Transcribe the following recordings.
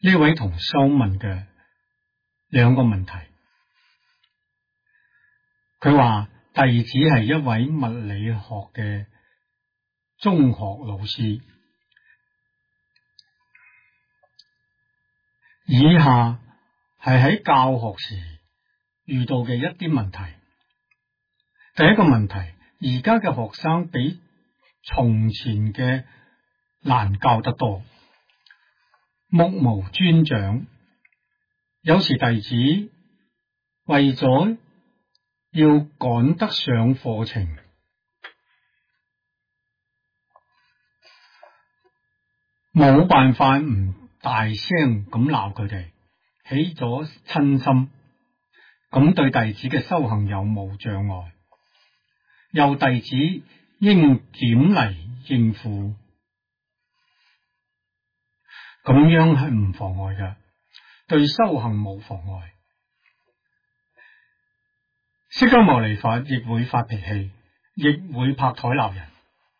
呢位同修問嘅兩個問題。佢話弟子係一位物理學嘅中學老師，以下係喺教學時遇到嘅一啲問題。第一個問題，而家嘅學生比從前嘅難教得多，目無尊長。有時弟子為咗要趕得上課程，冇辦法唔大聲咁鬧佢哋，起咗嗔心，咁對弟子嘅修行有冇障礙？由弟子應點嚟應付？咁樣係唔妨礙嘅，對修行冇妨礙。釋迦牟尼佛亦會發脾氣，亦會拍台鬧人，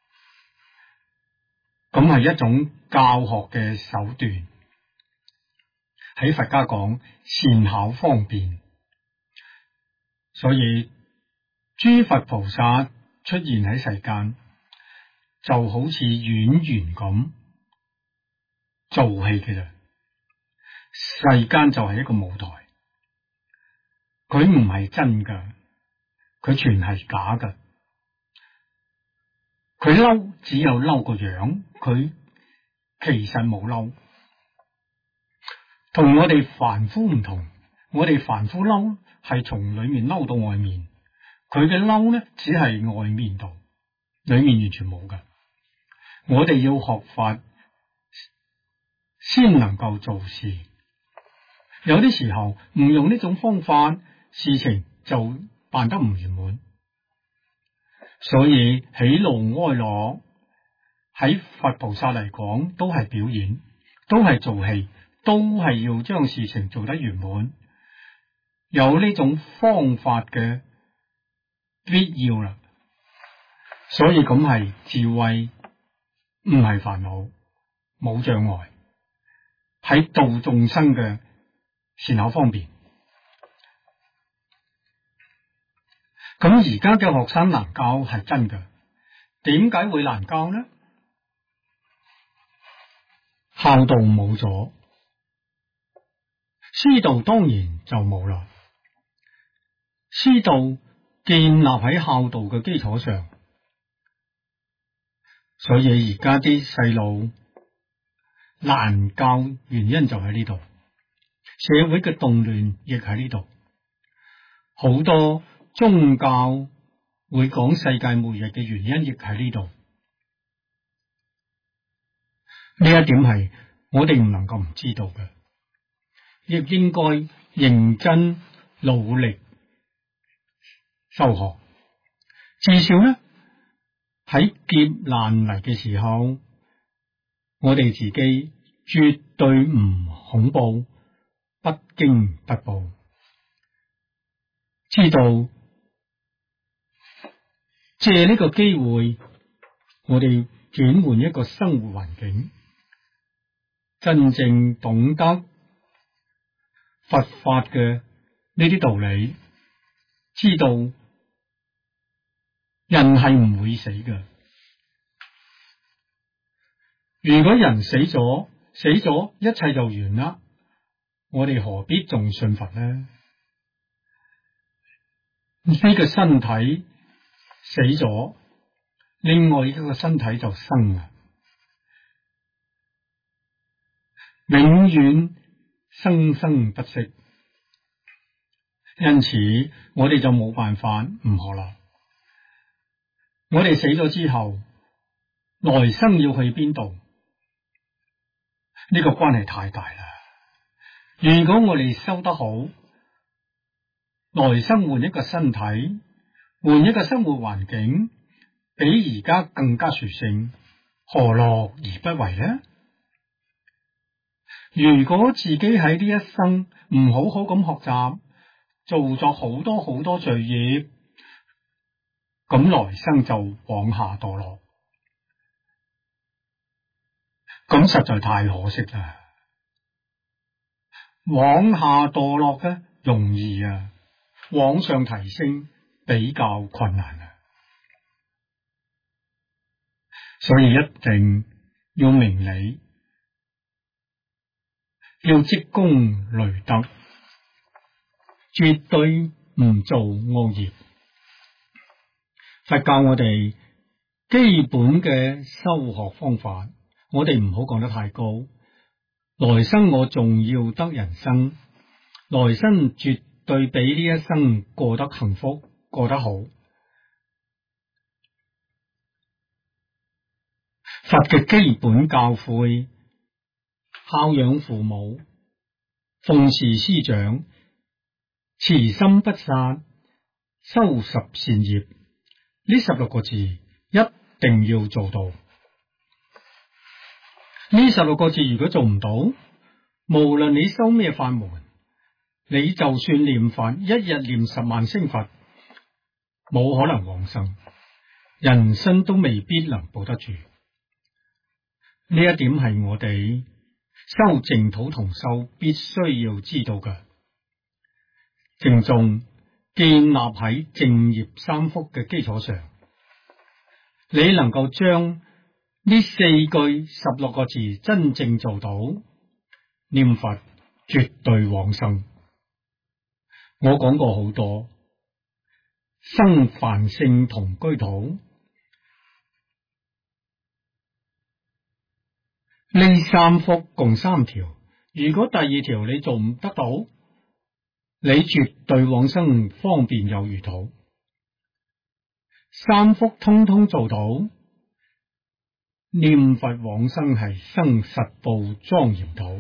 咁係一種教學嘅手段。喺佛家講善巧方便，所以諸佛菩薩出現喺世間，就好似演員咁做戲嘅啫。世間就係一個舞台，佢唔係真噶，佢全係假噶。佢嬲只有嬲個樣，佢其實冇嬲。同我哋凡夫唔同，我哋凡夫嬲係從裏面嬲到外面，佢嘅嬲呢只係外面度，裏面完全冇噶。我哋要學法先能夠做事，有啲時候唔用呢種方法，事情就辦得唔圓滿。所以喜怒哀樂喺佛菩薩嚟講都係表演，都係做戲，都係要將事情做得圓滿，有呢種方法嘅必要啦。所以咁係智慧，唔係煩惱，冇障礙，喺度眾生嘅善巧方便。咁而家嘅學生難教係真嘅，點解會難教呢？孝道冇咗，師道當然就冇啦。師道建立喺孝道嘅基礎上，所以而家啲細路難教，原因就喺呢度。社會嘅動亂亦喺呢度，好多宗教會講世界末日嘅原因亦喺呢度。呢一點係我哋唔能夠唔知道嘅，亦應該認真努力修學。至少呢，喺劫難嚟嘅時候，我哋自己絕對唔恐怖，不驚不怖，知道借呢個機會，我哋轉換一個生活環境，真正懂得佛法嘅呢啲道理，知道人係唔會死嘅。如果人死咗一切就完啦，我哋何必仲信佛呢？呢個身體死咗，另外一個身體就生啦，永遠生生不息。因此我哋就冇辦法唔學啦。我哋死咗之後，來生要去邊度？呢個關係太大啦。如果我哋修得好，來生換一個身體，換一個生活環境，比而家更加殊勝，何樂而不為呢？如果自己喺呢一生唔好好咁學習，做咗好多好多罪業，咁來生就往下墮落，咁實在太可惜啦。 往下墮落嘅容易啊，往上提升比較困難啊。所以一定要明理，要積功累德，絕對唔做惡業。佛教我哋基本嘅修學方法，我哋唔好講得太高。來生我仲要得人生，來生絕對比呢一生過得幸福，過得好。佛嘅基本教誨，孝養父母，奉事師長，慈心不殺，修十善業，呢16個字一定要做到。呢16個字如果做唔到，無論你修咩法門，你就算念佛，一日念10萬聲佛，冇可能往生，人生都未必能保得住。呢一點係我哋修淨土同修必須要知道嘅。淨宗建立喺正業3福嘅基礎上，你能夠將呢4句16個字真正做到，念佛絕對往生。我講過好多，生梵性同居土，呢3福共3條，如果第2條你做唔得到，你絕對往生方便有餘土。3福通通做到，念佛往生係生實報莊嚴土。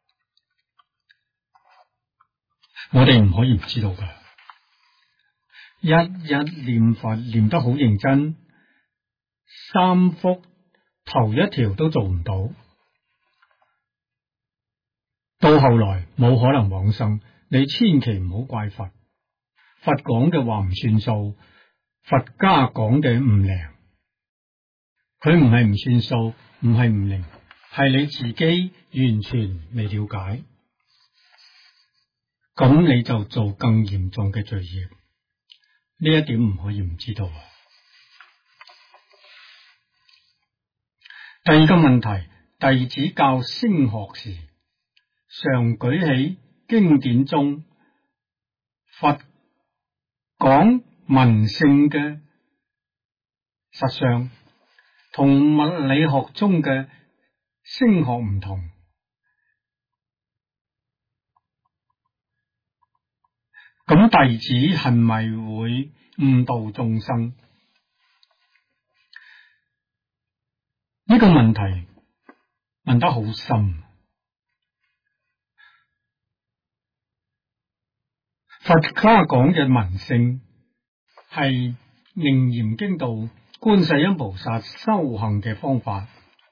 我哋唔可以唔知道噶，一念佛念得好認真，3福頭1條都做唔到，到後來冇可能往生。你千祈唔好怪佛，佛講嘅話唔算數，佛家講嘅唔靈，佢唔係唔算數，唔係唔靈，係你自己完全未了解，咁你就做更嚴重嘅罪業。呢一點唔可以唔知道啊。第2個問題，弟子教升學時，常舉起經典中佛講文性嘅實相，同物理學中嘅升學唔同。咁弟子係咪會誤導眾生？呢個問題問得好深。佛家講嘅文性係《楞嚴經》度觀世音菩薩修行嘅方法。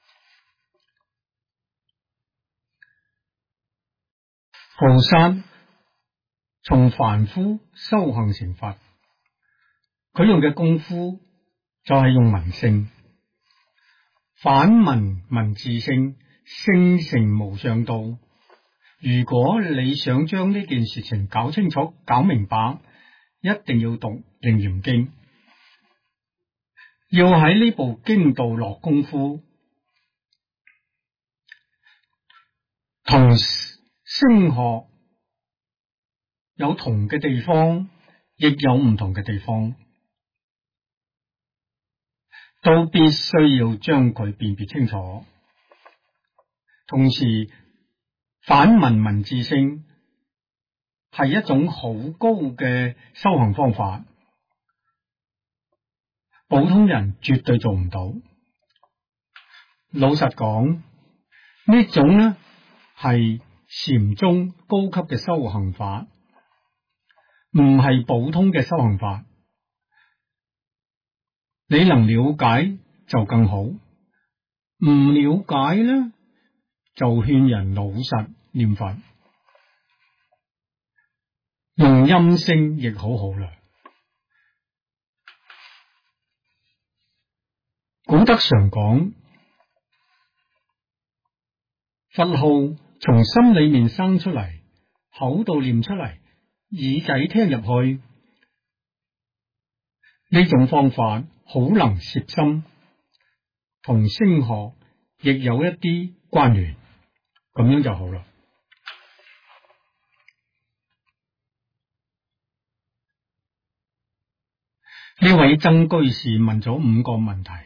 菩薩從凡夫修行成佛，佢用嘅功夫就係用文性，反文字性，性成無上道。如果你想將呢件事情搞清楚、搞明白，一定要讀《楞嚴經》，要喺呢部經度落功夫。同升學有同嘅地方，亦有唔同嘅地方，都必須要將佢辨別清楚。同時，反文字性係一種好高嘅修行方法，普通人絕對做唔到。老實講，呢種呢係禪宗高級嘅修行法，唔係普通嘅修行法。你能了解就更好，唔了解呢，就勸人老實念佛，用音聲亦好好啦。古德常講，佛號從心裏面生出嚟， 口度念出嚟，耳仔聽入去，呢種方法好能攝心，同聲學亦有一啲關聯，咁樣就好啦。呢位曾居士問咗5個問題。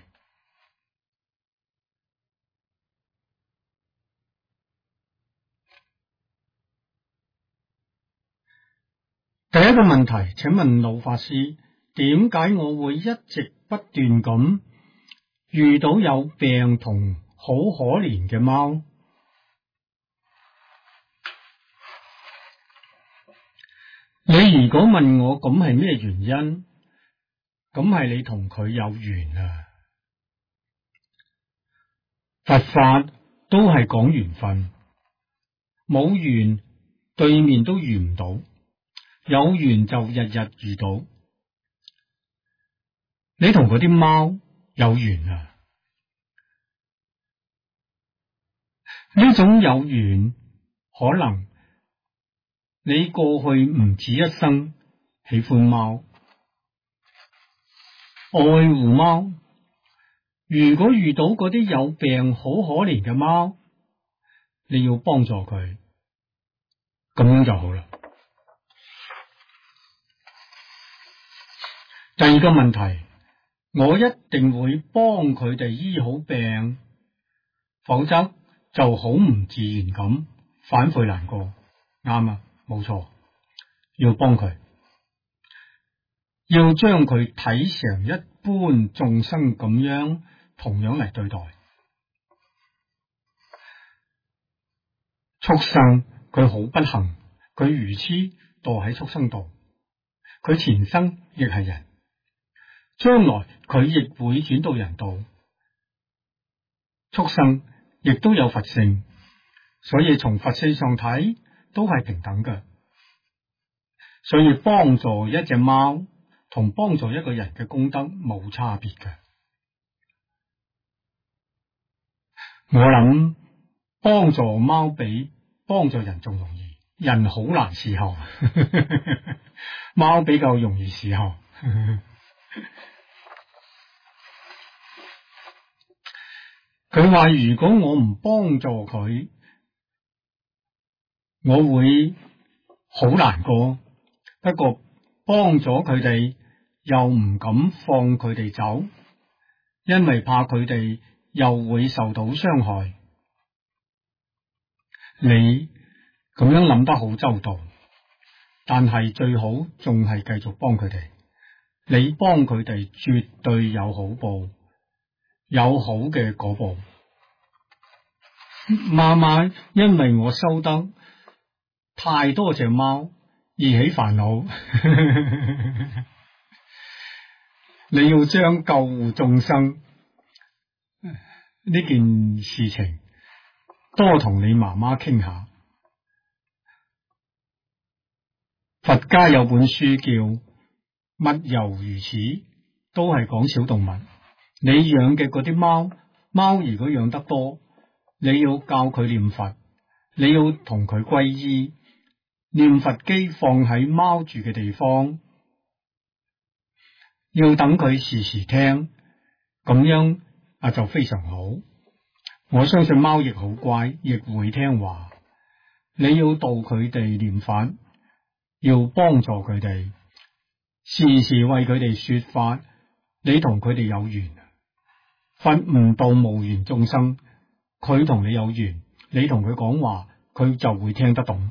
第一個問題，請問老法師，點解我會一直不斷咁遇到有病同好可憐嘅貓？你如果問我咁係咩原因，咁係你同佢有緣啊！佛法都係講緣分，冇緣對面都遇唔到，有緣就日日遇到。你同嗰啲貓有緣啊！呢種有緣，可能你過去唔止一生喜歡貓，愛護貓。如果遇到嗰啲有病好可憐嘅貓，你要幫助佢，咁樣就好啦。第二個問題，我一定會幫佢哋醫好病，否則就好唔自然咁反悔難過。啱啊，冇錯，要幫佢，要將佢睇成一般眾生咁樣，同樣嚟對待。畜生佢好不幸，佢愚痴墮喺畜生道，佢前生亦係人，將來佢亦會轉到人道。畜生亦都有佛性，所以從佛性上睇都係平等嘅。所以幫助一隻貓同幫助一個人嘅功德冇差別嘅。我諗幫助貓比幫助人仲容易，人好難伺候，貓比較容易伺候。佢話如果我唔幫助佢，我會好難過，不過幫咗佢哋又唔敢放佢哋走，因為怕佢哋又會受到傷害。你咁樣諗得好周到，但係最好仲係繼續幫佢哋。你幫佢哋絕對有好報，有好嘅果報。媽媽因為我收得太多隻貓而起煩惱，你要將救護眾生呢件事情多同你媽媽傾下。佛家有本書叫《物猶如此》，都係講小動物。你養嘅嗰啲貓，貓如果養得多，你要教佢念佛，你要同佢皈依，念佛機放喺貓住嘅地方，要等佢時時聽，咁樣就非常好。我相信貓亦好乖，亦會聽話。你要導佢哋念法，要幫助佢哋，時時為佢哋說法。你同佢哋有緣，佛唔度無緣眾生，佢同你有緣，你同佢講話，佢就會聽得懂。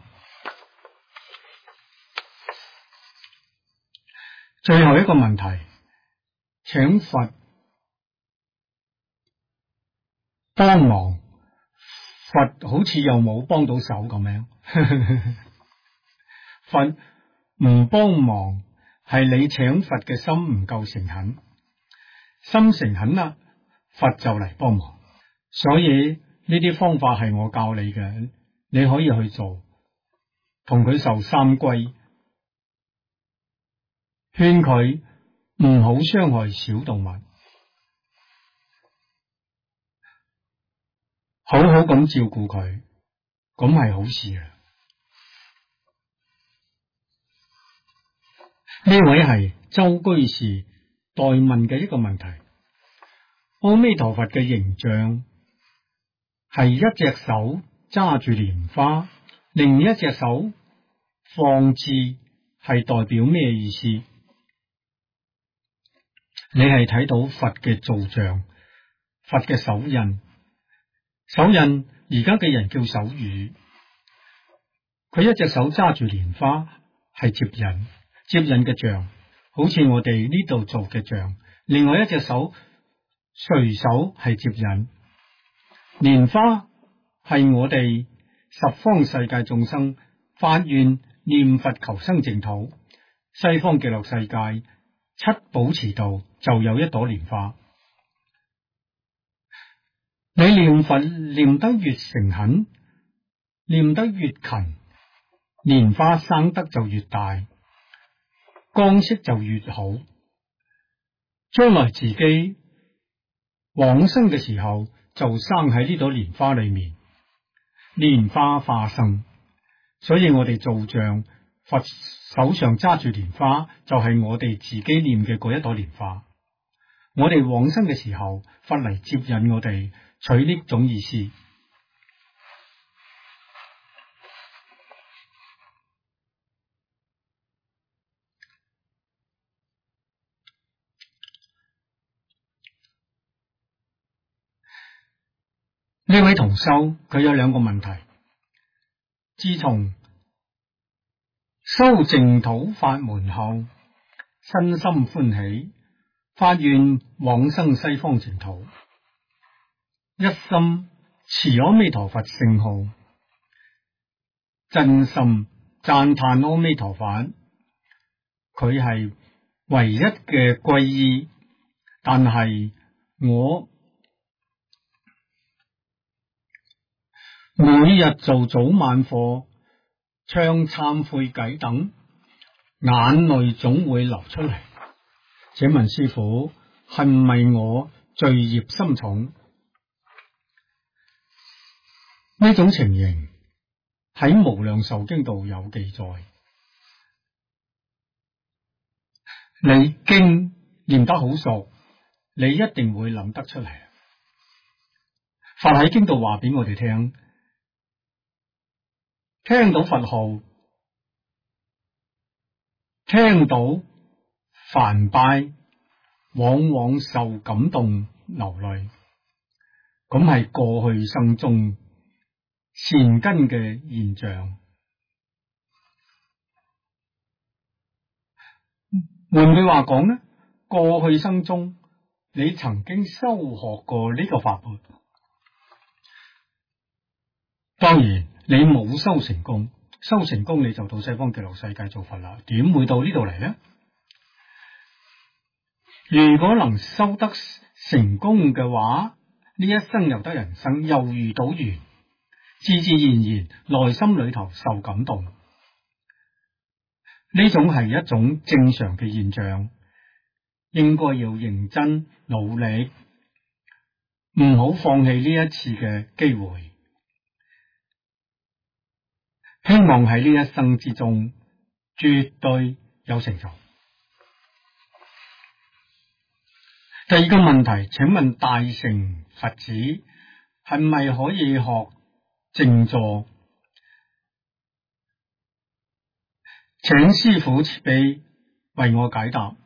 最後一個問題，請佛幫忙，佛好似又冇幫到手咁樣。佛唔幫忙係你請佛嘅心唔夠誠懇，心誠懇啦，佛就嚟幫忙。所以呢啲方法係我教你嘅，你可以去做，同佢受三歸，勸佢唔好傷害小動物，好好咁照顧佢，咁係好事啊！ 呢位係周居士代問嘅一個問題。阿彌陀佛嘅形象係一隻手揸住蓮花，另一隻手放置，係代表咩意思？你係睇到佛嘅造像，佛嘅手印，手印而家嘅人叫手語。佢一隻手揸住蓮花係接引，接引嘅像，好似我哋呢度做嘅像。另外一隻手隨手係接引，蓮花係我哋十方世界眾生發願念佛求生淨土，西方極樂世界七寶池道就有一朵蓮花。你念佛念得越誠懇，念得越勤，蓮花生得就越大，光色就越好。將來自己往生嘅時候就生喺呢朵蓮花裏面，蓮花化生。所以我哋造像，佛手上揸住蓮花，就係我哋自己念嘅嗰一朵蓮花。我哋往生嘅時候，佛嚟接引我哋，取呢種意思。呢位同修佢有兩個問題。自從修淨土法門後，身心歡喜，發願往生西方淨土，一心持阿彌陀佛聖號，真心讚歎阿彌陀佛，佢係唯一嘅皈依。但係我每日做早晚課、唱懺悔偈等，眼淚總會流出嚟。請問師父，係唔係我罪孽深重？呢種情形喺無量壽經度有記載。你經念得好熟，你一定會諗得出嚟。佛喺經度話俾我哋聽，聽到佛號，聽到梵唄，往往受感動流淚，咁係過去生中善根嘅現象。換句話講呢，過去生中你曾經修學過呢個法門，當然你冇修成功，修成功你就到西方極樂世界做佛啦，點會到呢度嚟呢？如果能修得成功嘅話，呢一生又得人生，又遇到緣，自自然然內心裏頭受感動，呢種係一種正常嘅現象，應該要認真努力，唔好放棄呢一次嘅機會。希望喺呢一生之中絕對有成就。第二個問題，請問大乘佛子係咪可以學靜坐？請師父慈悲為我解答。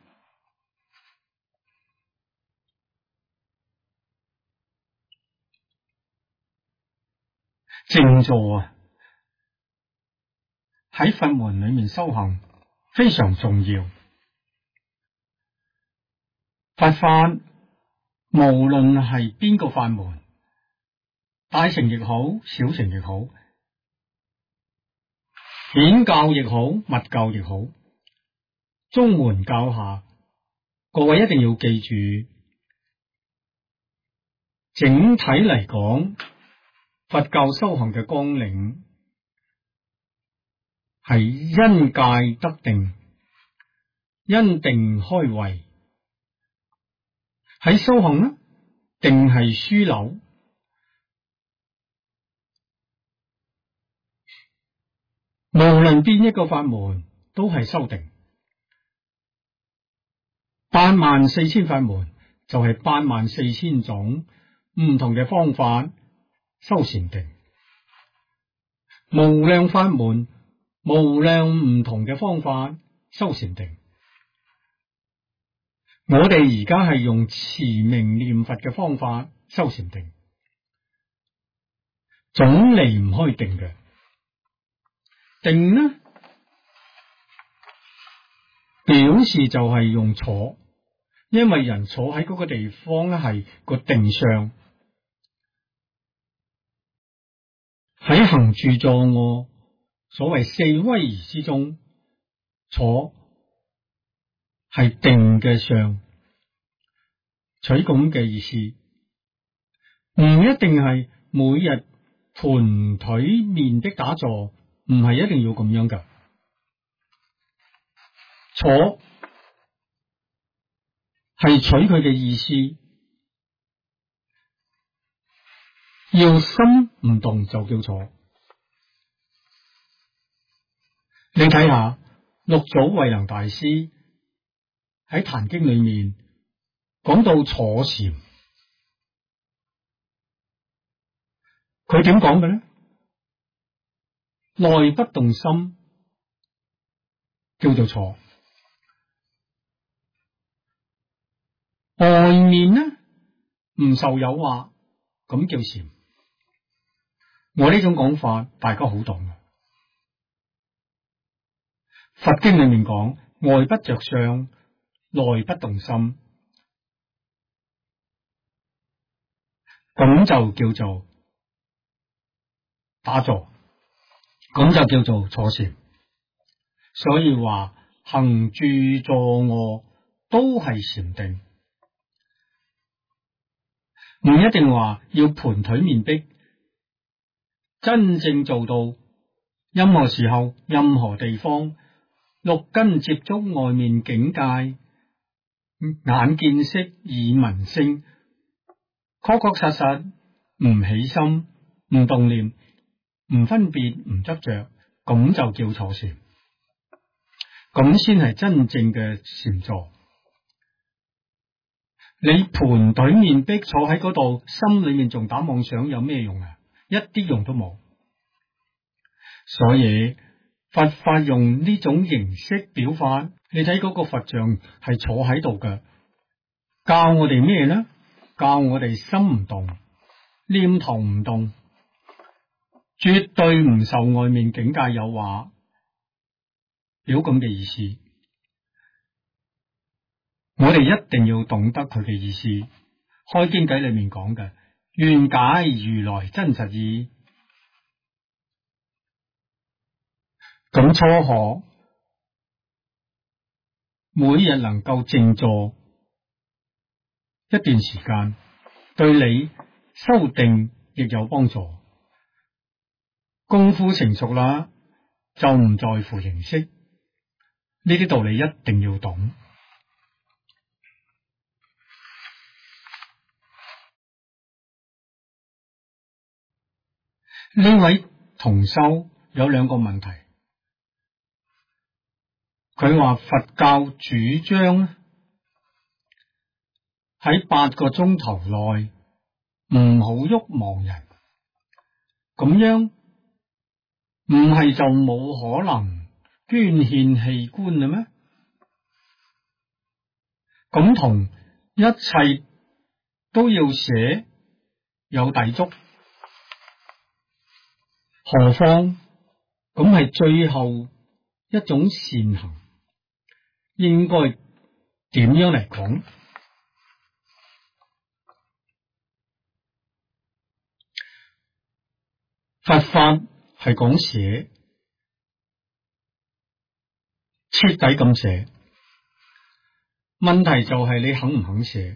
靜坐啊，喺佛門裏面修行非常重要。佛法無論係邊個法門，大乘亦好，小乘亦好，顯教亦好，密教亦好，宗門教下，各位一定要記住，整體嚟講，佛教修行嘅綱領係因戒得定，因定開慧。喺修行呢，定係樞紐，無論邊一個法門都係修定。 84000法門就係84000種唔同嘅方法修禪定，無量法門，無量唔同嘅方法修禪定。我哋而家係用持名念佛嘅方法修禪定，總離唔開定嘅。定呢，表示就係用坐，因為人坐喺嗰個地方咧係個定相。喺行住坐臥，所謂四威儀之中，坐係定嘅相，取咁嘅意思，唔一定係每日盤腿面壁打坐，唔係一定要咁樣噶。坐係取佢嘅意思，要心唔動就叫坐。你睇下六祖慧能大師喺《壇經》裏面講到坐禪，佢點講嘅呢？內不動心叫做坐，外面呢唔受誘惑，咁叫禪。我呢種講法大家好懂。佛經裏面講外不着相，內不動心，咁就叫做打坐，咁就叫做坐禪。所以話行住坐臥都係禪定，唔一定話要盤腿面壁。真正做到任何時候、任何地方，六根接觸外面境界，眼見色、耳聞聲，確確實實唔起心、唔動念、唔分別、唔執着，咁就叫坐禪，咁先係真正嘅禪坐。你盤腿面壁坐喺嗰度，心裏面仲打妄想，有咩用啊？一啲用都冇。所以佛法用呢種形式表法，你睇嗰個佛像係坐喺度嘅，教我哋咩呢？教我哋心唔動，念頭唔動，絕對唔受外面境界誘惑，表咁嘅意思。我哋一定要懂得佢嘅意思。開經偈裏面講嘅，願解如來真實義。咁初學每日能夠靜坐一段時間，對你修定亦有幫助。功夫成熟啦，就唔在乎形式，呢啲道理一定要懂。呢位同修有兩個問題，佢話佛教主張喺8個鐘頭內唔好喐亡人，咁樣唔係就冇可能捐獻器官啦咩？咁同一切都要捨有抵觸，何況咁係最後一種善行，應該點樣嚟講？佛法係講捨，徹底咁捨。問題就係你肯唔肯捨？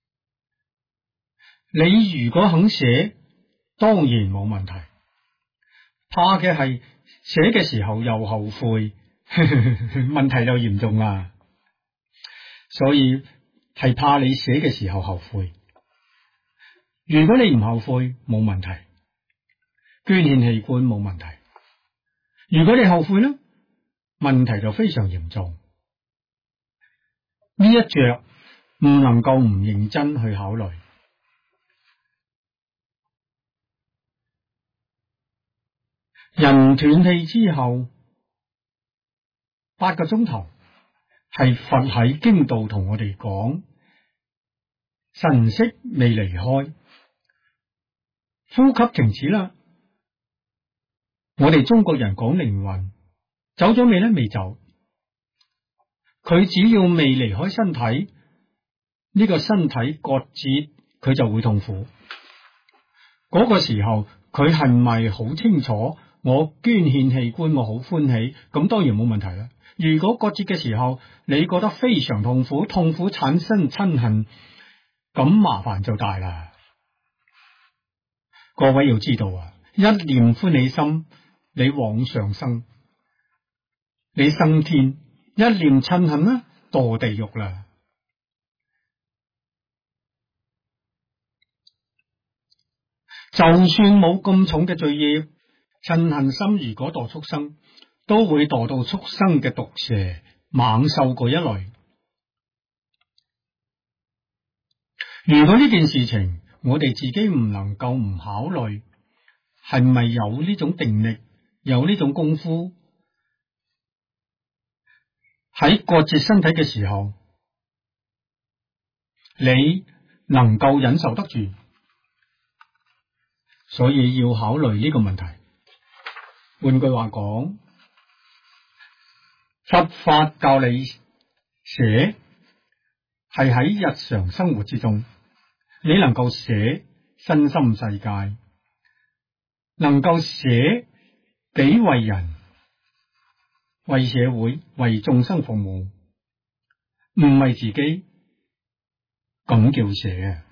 你如果肯捨，當然冇問題。怕嘅係捨嘅時候又後悔，問題就嚴重啦。所以係怕你捨嘅時候後悔。如果你唔後悔，冇問題，捐獻器官冇問題。如果你後悔呢，問題就非常嚴重。 呢一着唔能夠唔認真去考慮。人斷氣之後8個鐘頭，係佛喺經度同我哋講，神識未離開，呼吸停止啦。我哋中國人講靈魂走咗未呢？未走。佢只要未離開身體，呢個身體割截，佢就會痛苦。嗰個時候，佢係咪好清楚？我捐獻器官，我好歡喜，咁當然冇問題啦。如果割截嘅時候，你覺得非常痛苦，痛苦產生親恨，咁麻煩就大啦。各位要知道啊，一念歡喜心，你往上升，你升天；一念親恨呢，墮地獄啦。就算冇咁重嘅罪業，嗔恨心如果墮畜生，都會墮到畜生嘅毒蛇猛獸嗰一類。如果呢件事情我哋自己唔能夠唔考慮，係咪有呢種定力，有呢種功夫，喺割截身體嘅時候，你能夠忍受得住？所以要考慮呢個問題。換句話講，佛法教你捨，係喺日常生活之中，你能夠捨身心世界，能夠捨俾為人、為社會、為眾生服務，唔為自己，咁叫捨啊！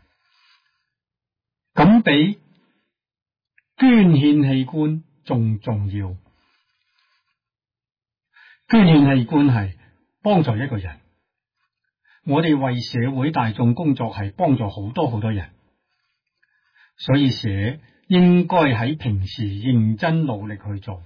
咁比捐獻器官仲重要。捐獻器官係幫助一個人，我哋為社會大眾工作係幫助好多好多人，所以捨應該喺平時認真努力去做，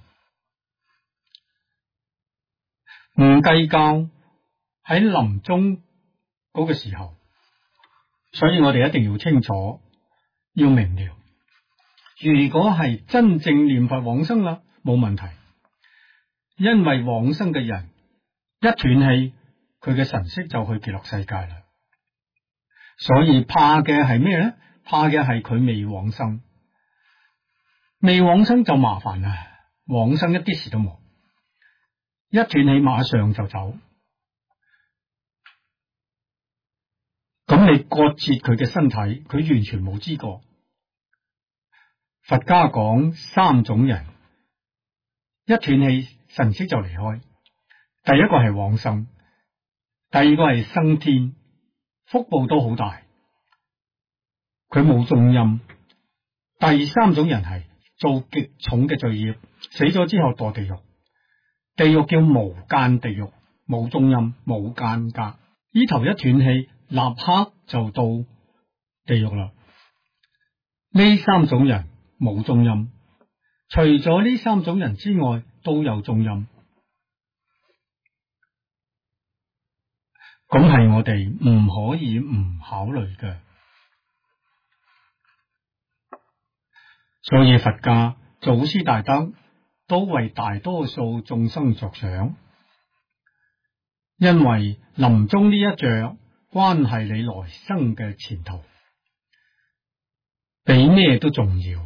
唔計較喺臨終嗰個時候。所以我哋一定要清楚，要明了。如果係真正念佛往生啦，冇問題，因為往生嘅人一斷氣，佢嘅神識就去極樂世界啦。所以怕嘅係咩呢？怕嘅係佢未往生，未往生就麻煩啦。往生一啲事都冇，一斷氣馬上就走。咁你割截佢嘅身體，佢完全冇知覺。佛家講3種人，一斷氣神識就離開。第一個係往生，第二個係生天，福報都好大，佢冇種陰。第3種人係做極重嘅罪業，死咗之後墮地獄。地獄叫無間地獄，冇種陰，冇間隔。呢頭一斷氣，立刻就到地獄啦。呢3種人冇種陰，除咗呢3種人之外，都有種陰。咁係我哋唔可以唔考慮嘅。所以佛家祖師大德都為大多數眾生着想，因為臨終呢一着關係你來生嘅前途，比咩都重要。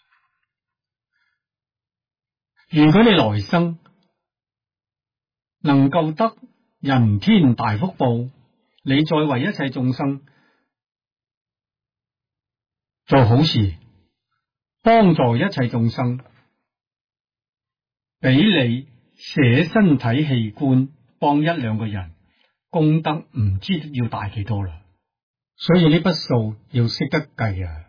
如果你來生能夠得人天大福報，你再為一切眾生做好事，幫助一切眾生，比你捨身體器官幫1-2個人，功德唔知要大幾多啦。所以呢筆數要識得計啊！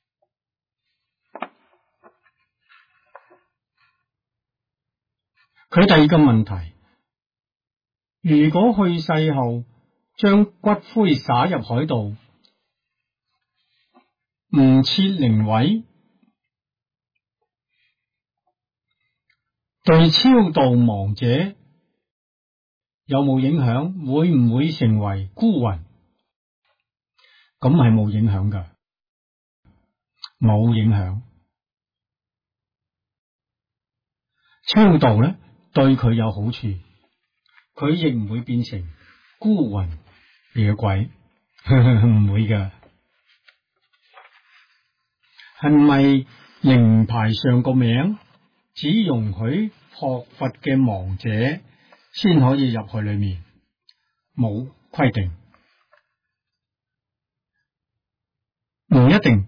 佢第二個問題，如果去世後將骨灰灑入海度，唔設靈位，對超度亡者有冇影響？會唔會成為孤魂？咁係冇影響噶，冇影響。超度咧對佢有好處，佢亦唔會變成孤魂野鬼，唔會噶。係咪靈牌上個名只容許學佛嘅亡者先可以入去裏面？冇規定，唔一定。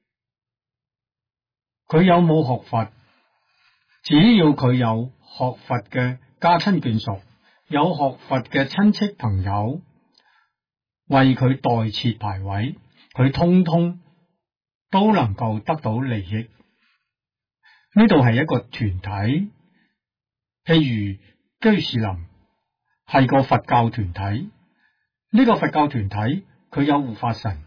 佢有冇學佛，只要佢有學佛嘅家親眷屬，有學佛嘅親戚朋友為佢代設牌位，佢通通都能夠得到利益。呢度係一個團體，譬如居士林係個佛教團體，呢個佛教團體佢有護法神。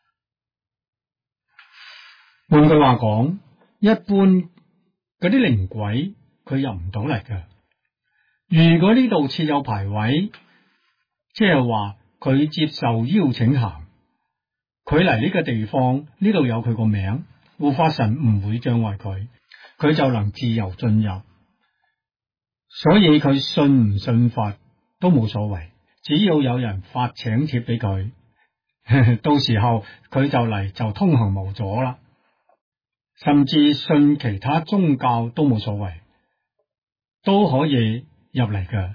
換句話講，一般嗰啲靈鬼佢入唔到嚟㗎。如果呢度設有牌位，即係話佢接受邀請函，佢嚟呢個地方，呢度有佢個名，護法神唔會障礙佢，佢就能自由進入。所以佢信唔信佛都冇所謂，只要有人發請帖俾佢，到時候佢就嚟就通行無阻啦。甚至信其他宗教都冇所謂，都可以入嚟嘅。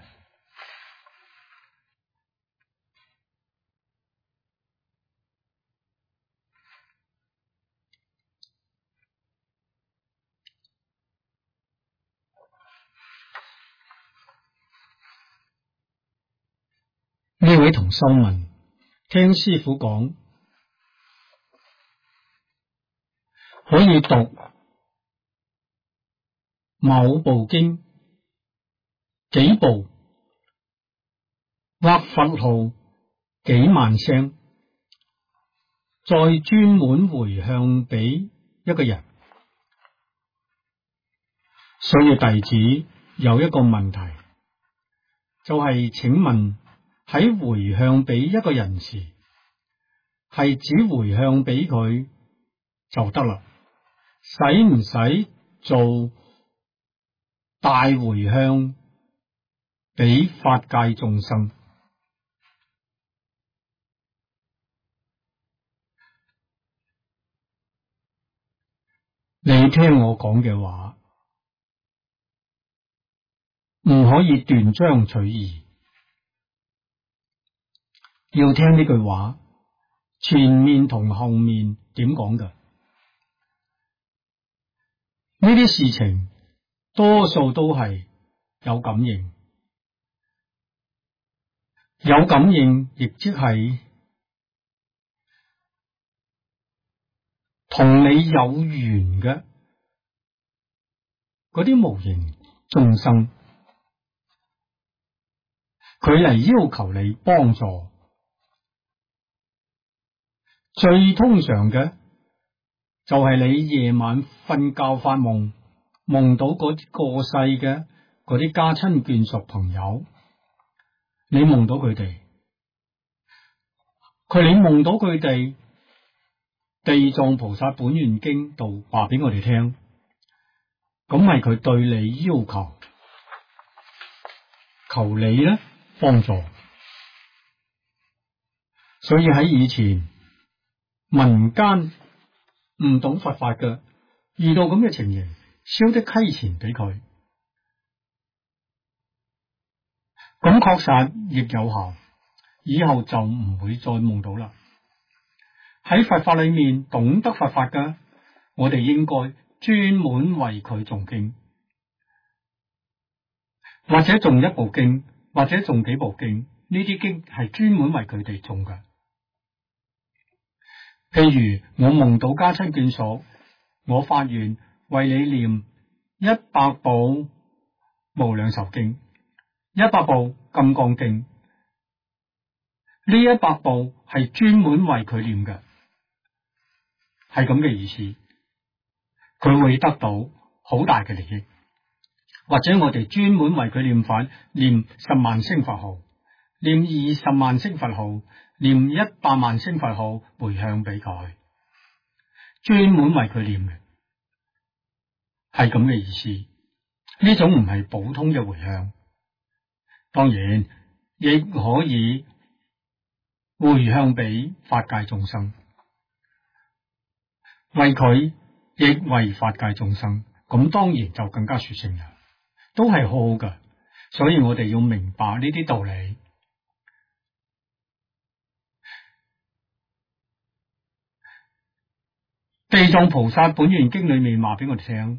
呢位同修問，聽師父講，可以讀某部經幾部，或佛號幾萬聲，再專門回向俾一個人。所以弟子有一個問題，就係請問喺回向俾一個人時，係只回向俾佢就得啦，使唔使做大回向俾法界眾生？你聽我講嘅話，唔可以斷章取義，要聽呢句話前面同後面點講㗎。呢啲事情多數都係有感應，有感應亦即係同你有緣嘅嗰啲無形眾生，佢嚟要求你幫助。最通常嘅就係你夜晚瞓覺發夢，夢到嗰啲過世嘅嗰啲家親眷屬朋友，你夢到佢哋，你夢到佢哋，地藏菩薩本願經度話俾我哋聽，咁係佢對你要求，求你咧幫助。所以喺以前民間唔懂佛法嘅，遇到咁嘅情形，燒啲溪錢俾佢，咁確實亦有效，以後就唔會再夢到啦。喺佛法裏面懂得佛法嘅，我哋應該專門為佢誦經，或者誦一部經，或者誦幾部經，呢啲經係專門為佢哋誦嘅。譬如我夢到家親眷屬，我發願為你念100部無量壽經，100部金剛經，呢100部係專門為佢念嘅，係咁嘅意思，佢會得到好大嘅利益。 或者我哋專門為佢念佛，念10萬聲佛號，念20萬聲佛號，念100萬聲佛號回向俾佢，專門為佢念嘅，係咁嘅意思。呢種唔係普通嘅回向，當然亦可以回向俾法界眾生，為佢亦為法界眾生，咁當然就更加殊勝啦，都係好好噶。所以我哋要明白呢啲道理。地藏菩薩本願經裏面話俾我哋聽，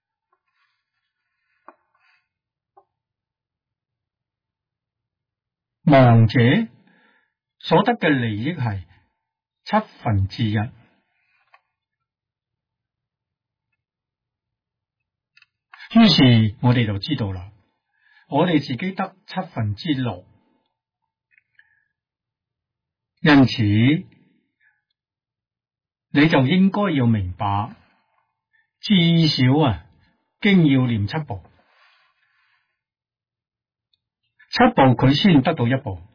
亡者所得嘅利益係1/7。於是我哋就知道啦，我哋自己得6/7，因此你就應該要明白，至少經要念7部，7部佢先得到1部，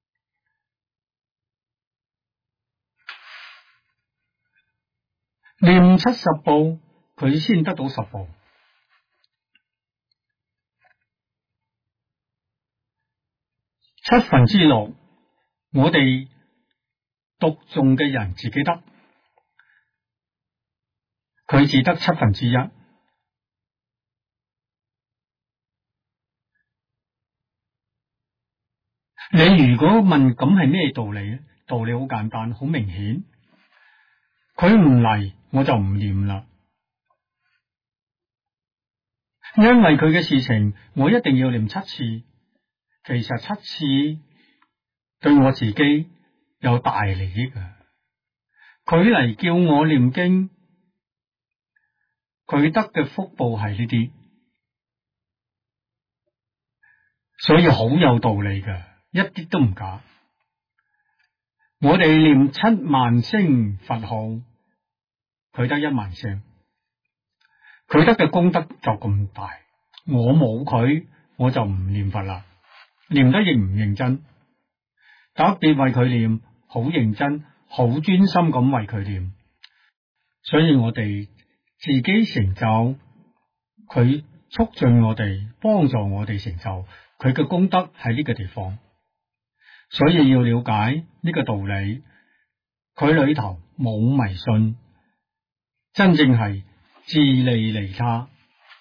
念70部佢先得到10部。6/7，我哋讀誦嘅人自己得，佢只得1/7。你如果問咁係咩道理咧？道理好簡單，好明顯，佢唔嚟我就唔念啦，因為佢嘅事情我一定要念7次。其實7次對我自己有大利益啊！佢嚟叫我念經，佢得嘅福報係呢啲，所以好有道理㗎，一啲都唔假。我哋念7萬聲佛號，佢得1萬聲，佢得嘅功德就咁大。我冇佢，我就唔念佛啦。念得亦唔認真，特別為佢念，好認真，好專心咁為佢念。所以我哋自己成就，佢促進我哋，幫助我哋成就，佢嘅功德喺呢個地方。所以要了解呢個道理，佢裏頭冇迷信，真正係自利利他，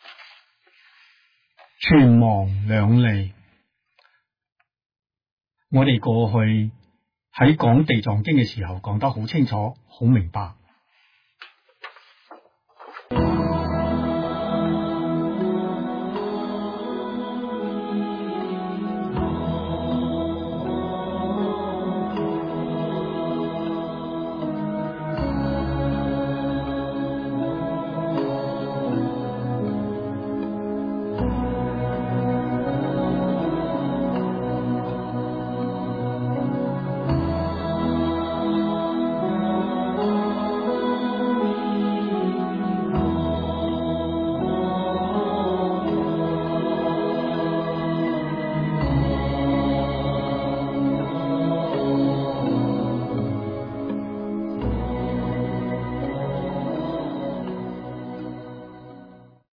存亡兩利。我哋過去喺講地藏經嘅時候講得好清楚，好明白。